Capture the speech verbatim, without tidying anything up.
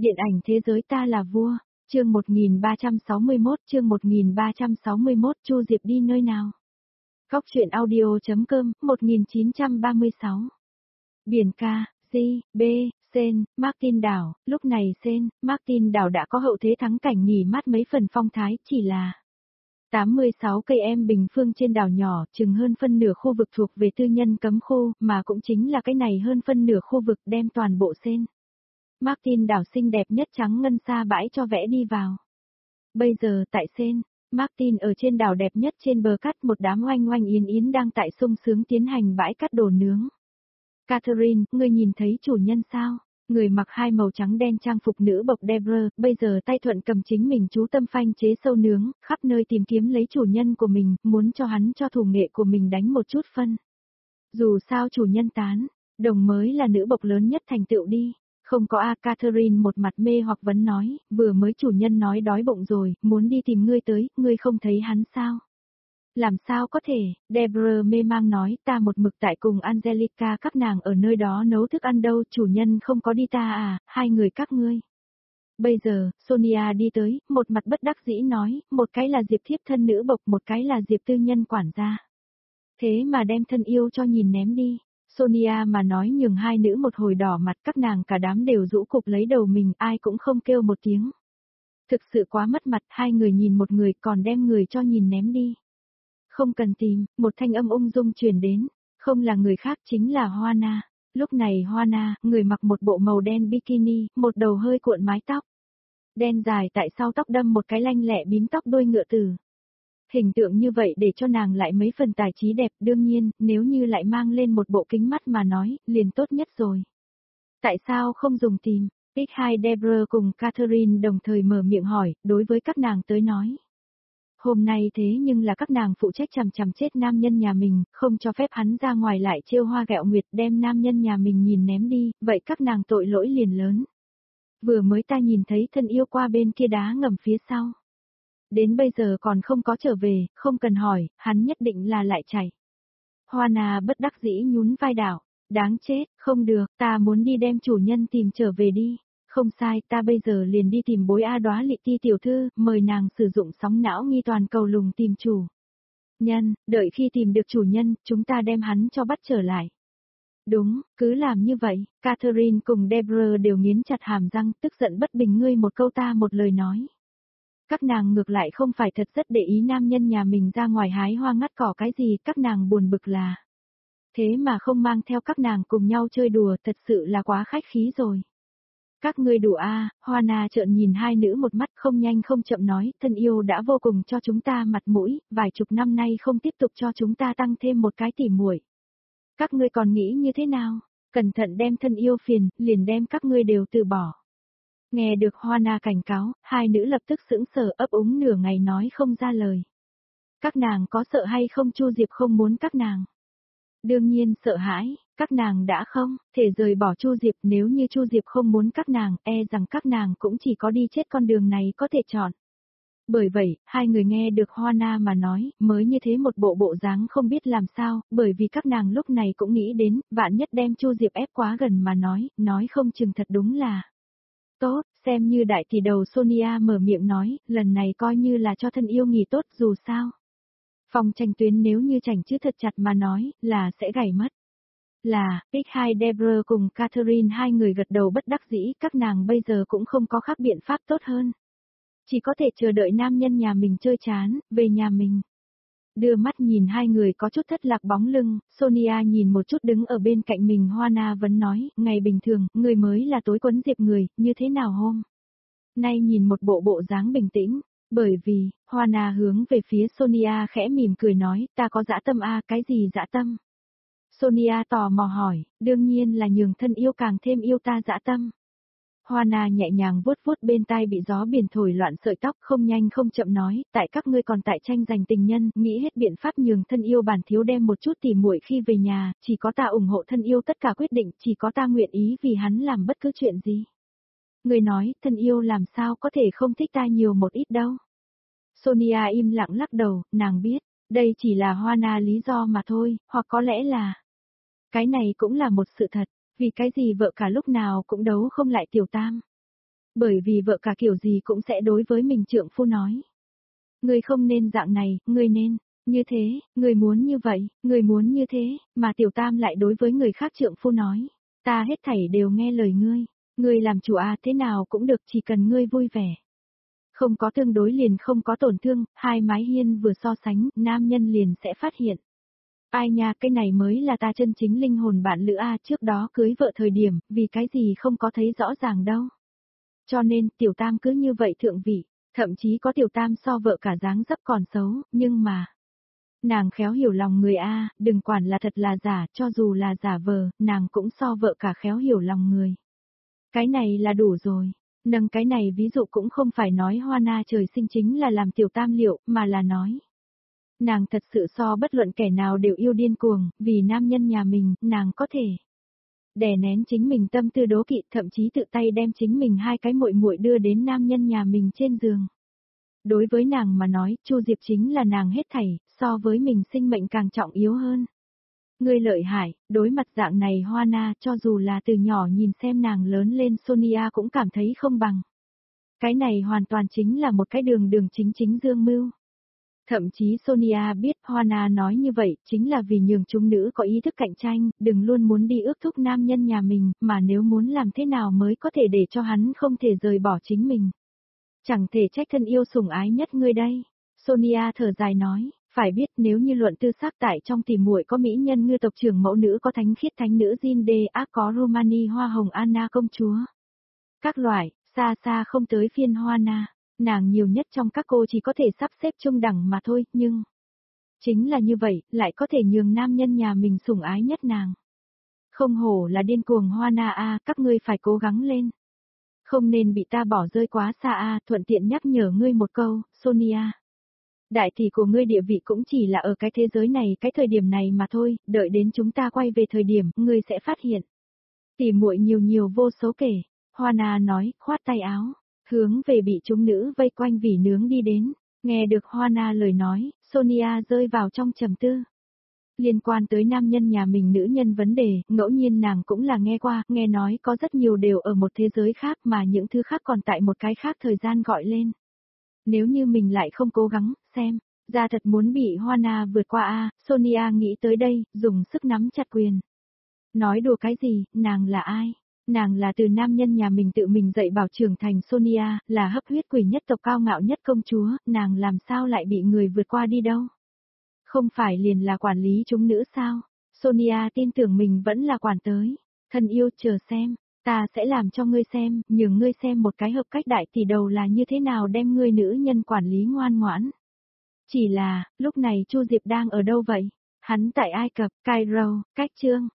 Điện ảnh thế giới ta là vua, chương một nghìn ba trăm sáu mươi mốt, chương một nghìn ba trăm sáu mươi mốt, Chu Diệp đi nơi nào? Góc truyện audio.com, một nghìn chín trăm ba mươi sáu. Biển ca, G, B, Sen, Martin đảo, lúc này Sen, Martin đảo đã có hậu thế thắng cảnh nghỉ mát mấy phần phong thái, chỉ là tám mươi sáu cây em bình phương trên đảo nhỏ, chừng hơn phân nửa khu vực thuộc về tư nhân cấm khu, mà cũng chính là cái này hơn phân nửa khu vực đem toàn bộ Sen. Martin đảo xinh đẹp nhất trắng ngân sa bãi cho vẽ đi vào. Bây giờ tại Sen, Martin ở trên đảo đẹp nhất trên bờ cát, một đám oanh oanh yến yến đang tại sung sướng tiến hành bãi cát đồ nướng. Catherine, ngươi nhìn thấy chủ nhân sao? Người mặc hai màu trắng đen trang phục nữ bộc Debra, bây giờ tay thuận cầm chính mình chú tâm phanh chế sâu nướng, khắp nơi tìm kiếm lấy chủ nhân của mình, muốn cho hắn cho thủ nghệ của mình đánh một chút phân. Dù sao chủ nhân tán, đồng mới là nữ bộc lớn nhất thành tựu đi. Không có a, Catherine một mặt mê hoặc vấn nói, vừa mới chủ nhân nói đói bụng rồi, muốn đi tìm ngươi tới, ngươi không thấy hắn sao? Làm sao có thể, Debra mê mang nói, ta một mực tại cùng Angelica các nàng ở nơi đó nấu thức ăn đâu, chủ nhân không có đi ta à, hai người các ngươi. Bây giờ, Sonia đi tới, một mặt bất đắc dĩ nói, một cái là Diệp thiếp thân nữ bộc, một cái là Diệp tư nhân quản gia. Thế mà đem thân yêu cho nhìn ném đi. Sonia mà nói nhường hai nữ một hồi đỏ mặt, các nàng cả đám đều rũ cục lấy đầu mình, ai cũng không kêu một tiếng. Thực sự quá mất mặt, hai người nhìn một người còn đem người cho nhìn ném đi. Không cần tìm, một thanh âm ung dung truyền đến, không là người khác chính là Hoana. Lúc này Hoana, người mặc một bộ màu đen bikini, một đầu hơi cuộn mái tóc. Đen dài tại sau tóc đâm một cái lanh lẹ bím tóc đuôi ngựa tử. Hình tượng như vậy để cho nàng lại mấy phần tài trí đẹp, đương nhiên, nếu như lại mang lên một bộ kính mắt mà nói, liền tốt nhất rồi. Tại sao không dùng tìm? ích hai Debra cùng Catherine đồng thời mở miệng hỏi, đối với các nàng tới nói. Hôm nay thế nhưng là các nàng phụ trách chằm chằm chết nam nhân nhà mình, không cho phép hắn ra ngoài lại trêu hoa gẹo nguyệt đem nam nhân nhà mình nhìn ném đi, vậy các nàng tội lỗi liền lớn. Vừa mới ta nhìn thấy thân yêu qua bên kia đá ngầm phía sau. Đến bây giờ còn không có trở về, không cần hỏi, hắn nhất định là lại chạy. Hoana bất đắc dĩ nhún vai đảo, đáng chết, không được, ta muốn đi đem chủ nhân tìm trở về đi. Không sai, ta bây giờ liền đi tìm bối A Đóa Lị Ti tiểu thư, mời nàng sử dụng sóng não nghi toàn cầu lùng tìm chủ nhân, đợi khi tìm được chủ nhân, chúng ta đem hắn cho bắt trở lại. Đúng, cứ làm như vậy, Catherine cùng Debra đều nghiến chặt hàm răng, tức giận bất bình ngươi một câu ta một lời nói. Các nàng ngược lại không phải thật rất để ý nam nhân nhà mình ra ngoài hái hoa ngắt cỏ cái gì, các nàng buồn bực là. Thế mà không mang theo các nàng cùng nhau chơi đùa, thật sự là quá khách khí rồi. Các ngươi đủ a, à, Hoana trợn nhìn hai nữ một mắt không nhanh không chậm nói, thân yêu đã vô cùng cho chúng ta mặt mũi, vài chục năm nay không tiếp tục cho chúng ta tăng thêm một cái tỉ muội. Các ngươi còn nghĩ như thế nào? Cẩn thận đem thân yêu phiền, liền đem các ngươi đều từ bỏ. Nghe được Hoana cảnh cáo, hai nữ lập tức sững sờ ấp úng nửa ngày nói không ra lời. Các nàng có sợ hay không Chu Diệp không muốn các nàng? Đương nhiên sợ hãi, các nàng đã không thể rời bỏ Chu Diệp, nếu như Chu Diệp không muốn các nàng, e rằng các nàng cũng chỉ có đi chết con đường này có thể chọn. Bởi vậy, hai người nghe được Hoana mà nói, mới như thế một bộ bộ dáng không biết làm sao, bởi vì các nàng lúc này cũng nghĩ đến, vạn nhất đem Chu Diệp ép quá gần mà nói, nói không chừng thật đúng là. Tốt, xem như đại tỷ đầu Sonia mở miệng nói, lần này coi như là cho thân yêu nghỉ tốt dù sao. Phòng tranh tuyến nếu như chảnh chứ thật chặt mà nói, là sẽ gãy mất. Là, ích hai Debra cùng Catherine hai người gật đầu bất đắc dĩ, các nàng bây giờ cũng không có khác biện pháp tốt hơn. Chỉ có thể chờ đợi nam nhân nhà mình chơi chán, về nhà mình. Đưa mắt nhìn hai người có chút thất lạc bóng lưng, Sonia nhìn một chút đứng ở bên cạnh mình Hoana vẫn nói, ngày bình thường, người mới là tối quấn Diệp người, như thế nào hôm? Nay nhìn một bộ bộ dáng bình tĩnh, bởi vì, Hoana hướng về phía Sonia khẽ mỉm cười nói, ta có dã tâm a, cái gì dã tâm? Sonia tò mò hỏi, đương nhiên là nhường thân yêu càng thêm yêu ta dã tâm. Hoana nhẹ nhàng vuốt vuốt bên tai bị gió biển thổi loạn sợi tóc, không nhanh không chậm nói, tại các ngươi còn tại tranh giành tình nhân, nghĩ hết biện pháp nhường thân yêu bản thiếu đem một chút tỉ muội khi về nhà, chỉ có ta ủng hộ thân yêu tất cả quyết định, chỉ có ta nguyện ý vì hắn làm bất cứ chuyện gì. Người nói, thân yêu làm sao có thể không thích ta nhiều một ít đâu. Sonia im lặng lắc đầu, nàng biết, đây chỉ là Hoana lý do mà thôi, hoặc có lẽ là. Cái này cũng là một sự thật, vì cái gì vợ cả lúc nào cũng đấu không lại tiểu tam. Bởi vì vợ cả kiểu gì cũng sẽ đối với mình trượng phu nói. Ngươi không nên dạng này, ngươi nên, như thế, ngươi muốn như vậy, ngươi muốn như thế, mà tiểu tam lại đối với người khác trượng phu nói. Ta hết thảy đều nghe lời ngươi, ngươi làm chủ à thế nào cũng được chỉ cần ngươi vui vẻ. Không có tương đối liền không có tổn thương, hai mái hiên vừa so sánh, nam nhân liền sẽ phát hiện. Ai nha, cái này mới là ta chân chính linh hồn bạn lữ a, trước đó cưới vợ thời điểm, vì cái gì không có thấy rõ ràng đâu. Cho nên, tiểu tam cứ như vậy thượng vị, thậm chí có tiểu tam so vợ cả dáng dấp còn xấu, nhưng mà... Nàng khéo hiểu lòng người a, đừng quản là thật là giả, cho dù là giả vờ, nàng cũng so vợ cả khéo hiểu lòng người. Cái này là đủ rồi. Nâng cái này ví dụ cũng không phải nói Hoa Na trời sinh chính là làm tiểu tam liệu, mà là nói. Nàng thật sự so bất luận kẻ nào đều yêu điên cuồng, vì nam nhân nhà mình, nàng có thể đè nén chính mình tâm tư đố kỵ, thậm chí tự tay đem chính mình hai cái muội muội đưa đến nam nhân nhà mình trên giường. Đối với nàng mà nói, Chu Diệp chính là nàng hết thảy, so với mình sinh mệnh càng trọng yếu hơn. Ngươi lợi hại, đối mặt dạng này Hoa Na, cho dù là từ nhỏ nhìn xem nàng lớn lên Sonia cũng cảm thấy không bằng. Cái này hoàn toàn chính là một cái đường đường chính chính dương mưu. Thậm chí Sonia biết Hoa Na nói như vậy chính là vì nhường chúng nữ có ý thức cạnh tranh, đừng luôn muốn đi ước thúc nam nhân nhà mình, mà nếu muốn làm thế nào mới có thể để cho hắn không thể rời bỏ chính mình. Chẳng thể trách thân yêu sủng ái nhất ngươi đây. Sonia thở dài nói, phải biết nếu như luận tư xác tại trong thì muội có mỹ nhân ngư tộc trưởng mẫu nữ có thánh khiết thánh nữ Jin ác có Romani hoa hồng Anna công chúa. Các loại, xa xa không tới phiên Hoa Na, nàng nhiều nhất trong các cô chỉ có thể sắp xếp trung đẳng mà thôi, nhưng... Chính là như vậy, lại có thể nhường nam nhân nhà mình sủng ái nhất nàng. Không hổ là điên cuồng Hoa Na a, các ngươi phải cố gắng lên. Không nên bị ta bỏ rơi quá xa a, thuận tiện nhắc nhở ngươi một câu, Sonia. Đại tỷ của ngươi địa vị cũng chỉ là ở cái thế giới này, cái thời điểm này mà thôi, đợi đến chúng ta quay về thời điểm, ngươi sẽ phát hiện. Tỷ muội nhiều nhiều vô số kể, Hoa Na nói, khoát tay áo, hướng về bị chúng nữ vây quanh vỉ nướng đi đến, nghe được Hoa Na lời nói, Sonia rơi vào trong trầm tư. Liên quan tới nam nhân nhà mình nữ nhân vấn đề, ngẫu nhiên nàng cũng là nghe qua, nghe nói có rất nhiều đều ở một thế giới khác mà những thứ khác còn tại một cái khác thời gian gọi lên. Nếu như mình lại không cố gắng, xem, ra thật muốn bị Hoa Na vượt qua a, Sonia nghĩ tới đây, dùng sức nắm chặt quyền. Nói đùa cái gì, nàng là ai? Nàng là từ nam nhân nhà mình tự mình dạy bảo trưởng thành Sonia, là hấp huyết quỷ nhất tộc cao ngạo nhất công chúa, nàng làm sao lại bị người vượt qua đi đâu? Không phải liền là quản lý chúng nữ sao? Sonia tin tưởng mình vẫn là quản tới. Thân yêu chờ xem, ta sẽ làm cho ngươi xem, nhường ngươi xem một cái hợp cách đại tỷ đầu là như thế nào đem ngươi nữ nhân quản lý ngoan ngoãn. Chỉ là, lúc này Chu Diệp đang ở đâu vậy? Hắn tại Ai Cập, Cairo, cách Trương.